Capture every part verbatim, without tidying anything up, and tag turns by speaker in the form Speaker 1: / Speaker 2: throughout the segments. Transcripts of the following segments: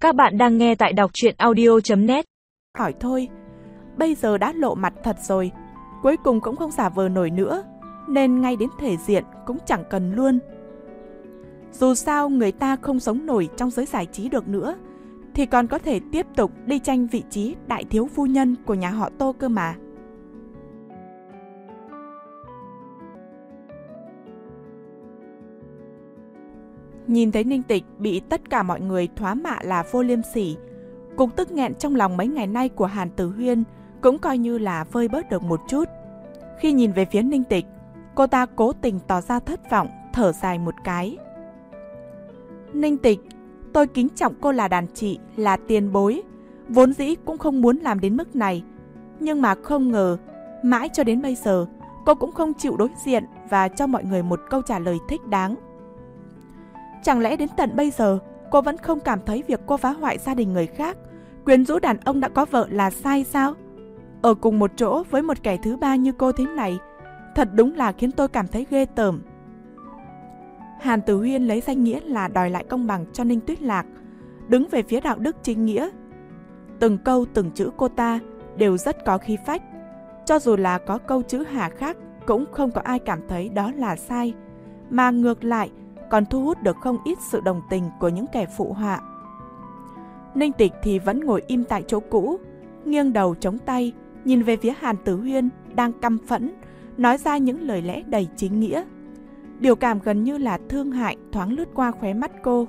Speaker 1: Các bạn đang nghe tại đọc truyện audio chấm net.
Speaker 2: Hỏi thôi, bây giờ đã lộ mặt thật rồi, cuối cùng cũng không giả vờ nổi nữa, nên ngay đến thể diện cũng chẳng cần luôn. Dù sao người ta không sống nổi trong giới giải trí được nữa, thì còn có thể tiếp tục đi tranh vị trí đại thiếu phu nhân của nhà họ Tô cơ mà. Nhìn thấy Ninh Tịch bị tất cả mọi người thoá mạ là vô liêm sỉ, cục tức nghẹn trong lòng mấy ngày nay của Hàn Tử Huyên cũng coi như là vơi bớt được một chút. Khi nhìn về phía Ninh Tịch, cô ta cố tình tỏ ra thất vọng, thở dài một cái. Ninh Tịch, tôi kính trọng cô là đàn chị, là tiền bối, vốn dĩ cũng không muốn làm đến mức này. Nhưng mà không ngờ, mãi cho đến bây giờ, cô cũng không chịu đối diện và cho mọi người một câu trả lời thích đáng. Chẳng lẽ đến tận bây giờ, cô vẫn không cảm thấy việc cô phá hoại gia đình người khác, quyến rũ đàn ông đã có vợ là sai sao? Ở cùng một chỗ với một kẻ thứ ba như cô thế này, thật đúng là khiến tôi cảm thấy ghê tởm. Hàn Tử Huyên lấy danh nghĩa là đòi lại công bằng cho Ninh Tuyết Lạc, đứng về phía đạo đức chính nghĩa. Từng câu từng chữ cô ta đều rất có khí phách, cho dù là có câu chữ hà khắc cũng không có ai cảm thấy đó là sai, mà ngược lại còn thu hút được không ít sự đồng tình của những kẻ phụ họa. Ninh Tịch thì vẫn ngồi im tại chỗ cũ, nghiêng đầu chống tay, nhìn về phía Hàn Tử Huyên đang căm phẫn, nói ra những lời lẽ đầy chính nghĩa. Điều cảm gần như là thương hại thoáng lướt qua khóe mắt cô.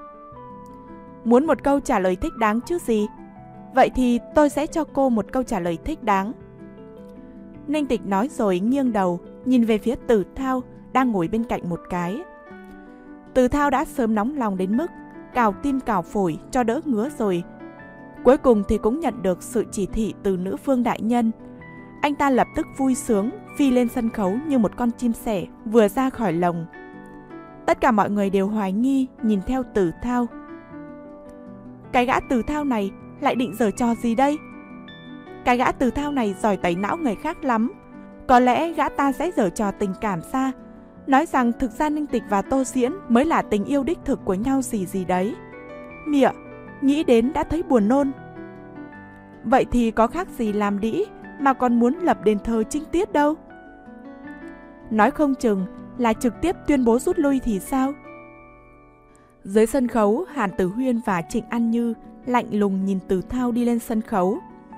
Speaker 2: Muốn một câu trả lời thích đáng chứ gì? Vậy thì tôi sẽ cho cô một câu trả lời thích đáng. Ninh Tịch nói rồi nghiêng đầu, nhìn về phía Tử Thao đang ngồi bên cạnh một cái. Tử Thao đã sớm nóng lòng đến mức cào tim cào phổi cho đỡ ngứa rồi. Cuối cùng thì cũng nhận được sự chỉ thị từ nữ vương đại nhân. Anh ta lập tức vui sướng phi lên sân khấu như một con chim sẻ vừa ra khỏi lồng. Tất cả mọi người đều hoài nghi nhìn theo Tử Thao. Cái gã Tử Thao này lại định giở trò gì đây? Cái gã Tử Thao này giỏi tẩy não người khác lắm. Có lẽ gã ta sẽ giở trò tình cảm xa, nói rằng thực ra Ninh Tịch và Tô Diễn mới là tình yêu đích thực của nhau gì gì đấy. Mịa, nghĩ đến đã thấy buồn nôn. Vậy thì có khác gì làm đĩ mà còn muốn lập đền thờ Trinh Tiết đâu. Nói không chừng là trực tiếp tuyên bố rút lui thì sao? Dưới sân khấu, Hàn Tử Huyên và Trịnh An Như lạnh lùng nhìn Tử Thao đi lên sân khấu.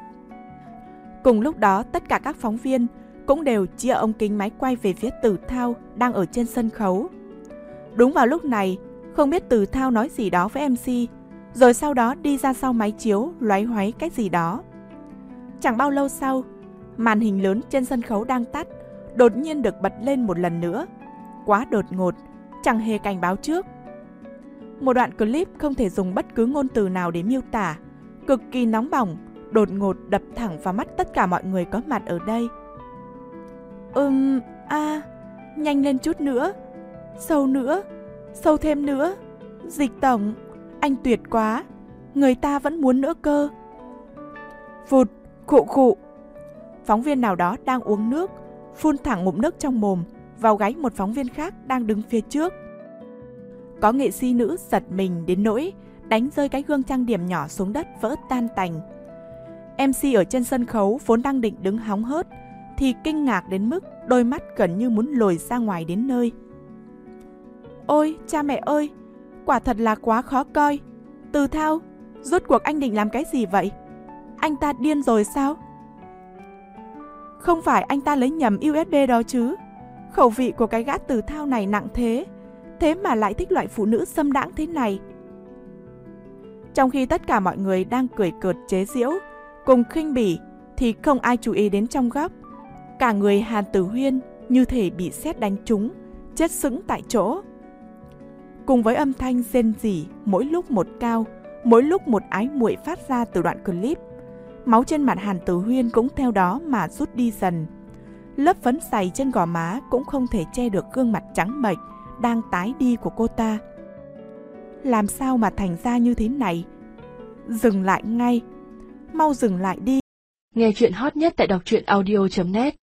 Speaker 2: Cùng lúc đó, tất cả các phóng viên cũng đều chia ống kính máy quay về phía Tử Thao đang ở trên sân khấu. Đúng vào lúc này, không biết Tử Thao nói gì đó với em xê, rồi sau đó đi ra sau máy chiếu loáy hoáy cái gì đó. Chẳng bao lâu sau, màn hình lớn trên sân khấu đang tắt, đột nhiên được bật lên một lần nữa. Quá đột ngột, chẳng hề cảnh báo trước. Một đoạn clip không thể dùng bất cứ ngôn từ nào để miêu tả, cực kỳ nóng bỏng, đột ngột đập thẳng vào mắt tất cả mọi người có mặt ở đây. Ừm, a, à, nhanh lên chút nữa, sâu nữa, sâu thêm nữa. Dịch tổng, anh tuyệt quá, người ta vẫn muốn nữa cơ. Phụt, khụ khụ. Phóng viên nào đó đang uống nước, phun thẳng ngụm nước trong mồm vào gáy một phóng viên khác đang đứng phía trước. Có nghệ sĩ nữ giật mình đến nỗi đánh rơi cái gương trang điểm nhỏ xuống đất vỡ tan tành. em xê ở trên sân khấu vốn đang định đứng hóng hớt thì kinh ngạc đến mức đôi mắt gần như muốn lồi ra ngoài đến nơi. Ôi, cha mẹ ơi, quả thật là quá khó coi. Tử Thao, rốt cuộc anh định làm cái gì vậy? Anh ta điên rồi sao? Không phải anh ta lấy nhầm u ét bê đó chứ? Khẩu vị của cái gã Tử Thao này nặng thế, thế mà lại thích loại phụ nữ xâm đãng thế này. Trong khi tất cả mọi người đang cười cợt chế giễu, cùng khinh bỉ, thì không ai chú ý đến trong góc. Cả người Hàn Tử Huyên như thể bị sét đánh trúng, chết sững tại chỗ. Cùng với âm thanh rên rỉ mỗi lúc một cao, mỗi lúc một ái muội phát ra từ đoạn clip, máu trên mặt Hàn Tử Huyên cũng theo đó mà rút đi dần. Lớp phấn sày trên gò má cũng không thể che được gương mặt trắng bệch đang tái đi của cô ta. Làm sao mà thành ra như thế này? Dừng lại ngay, mau dừng lại đi.
Speaker 1: Nghe chuyện hot nhất tại đọc truyện audio chấm net.